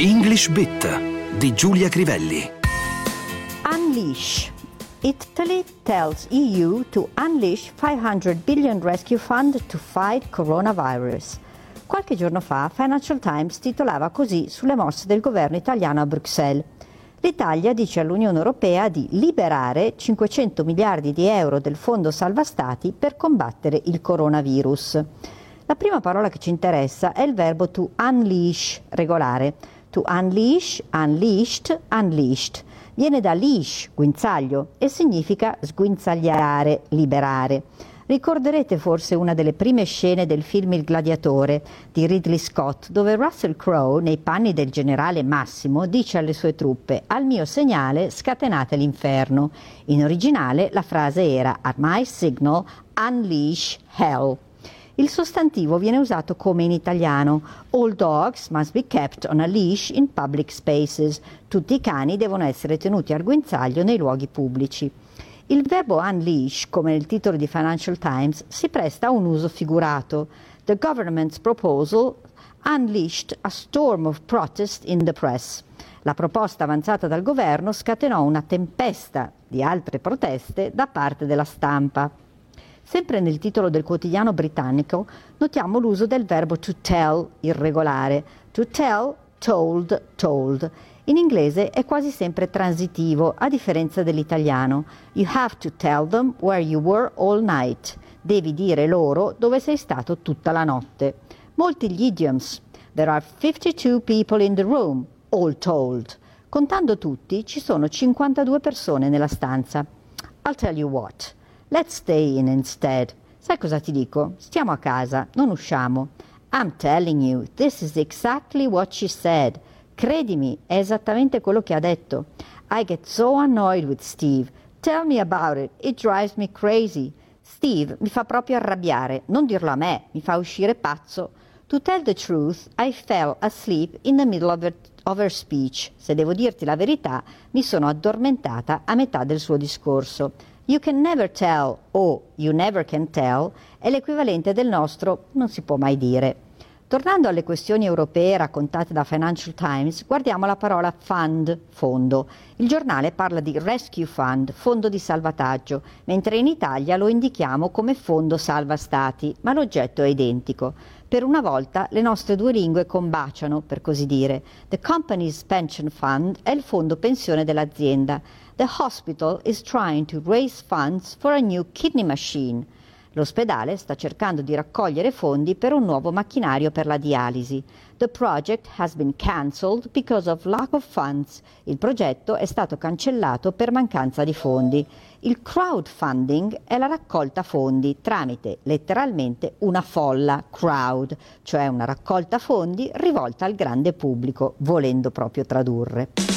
English Bit di Giulia Crivelli. Unleash. Italy tells EU to unleash 500 billion rescue fund to fight coronavirus. Qualche giorno fa Financial Times titolava così sulle mosse del governo italiano a Bruxelles. L'Italia dice all'Unione Europea di liberare 500 miliardi di euro del Fondo Salva Stati per combattere il coronavirus. La prima parola che ci interessa è il verbo to unleash, regolare. To unleash, unleashed, unleashed. Viene da leash, guinzaglio, e significa sguinzagliare, liberare. Ricorderete forse una delle prime scene del film Il gladiatore di Ridley Scott, dove Russell Crowe, nei panni del generale Massimo, dice alle sue truppe: al mio segnale scatenate l'inferno. In originale la frase era: at my signal unleash hell. Il sostantivo viene usato come in italiano: all dogs must be kept on a leash in public spaces. Tutti i cani devono essere tenuti al guinzaglio nei luoghi pubblici. Il verbo unleash, come nel titolo di Financial Times, si presta a un uso figurato. The government's proposal unleashed a storm of protest in the press. La proposta avanzata dal governo scatenò una tempesta di altre proteste da parte della stampa. Sempre nel titolo del quotidiano britannico notiamo l'uso del verbo to tell, irregolare. To tell, told, told. In inglese è quasi sempre transitivo, a differenza dell'italiano. You have to tell them where you were all night. Devi dire loro dove sei stato tutta la notte. Molti gli idioms. There are 52 people in the room, all told. Contando tutti, ci sono 52 persone nella stanza. I'll tell you what. Let's stay in instead. Sai cosa ti dico? Stiamo a casa, non usciamo. I'm telling you, this is exactly what she said. Credimi, è esattamente quello che ha detto. I get so annoyed with Steve. Tell me about it. It drives me crazy. Steve mi fa proprio arrabbiare. Non dirlo a me, mi fa uscire pazzo. To tell the truth, I fell asleep in the middle of her speech. Se devo dirti la verità, mi sono addormentata a metà del suo discorso. You can never tell o you never can tell è l'equivalente del nostro non si può mai dire. Tornando alle questioni europee raccontate da Financial Times, guardiamo la parola fund, fondo. Il giornale parla di rescue fund, fondo di salvataggio, mentre in Italia lo indichiamo come fondo salva stati, ma l'oggetto è identico. Per una volta le nostre due lingue combaciano, per così dire. The company's pension fund è il fondo pensione dell'azienda. The hospital is trying to raise funds for a new kidney machine. L'ospedale sta cercando di raccogliere fondi per un nuovo macchinario per la dialisi. The project has been cancelled because of lack of funds. Il progetto è stato cancellato per mancanza di fondi. Il crowdfunding è la raccolta fondi tramite letteralmente una folla, crowd, cioè una raccolta fondi rivolta al grande pubblico, volendo proprio tradurre.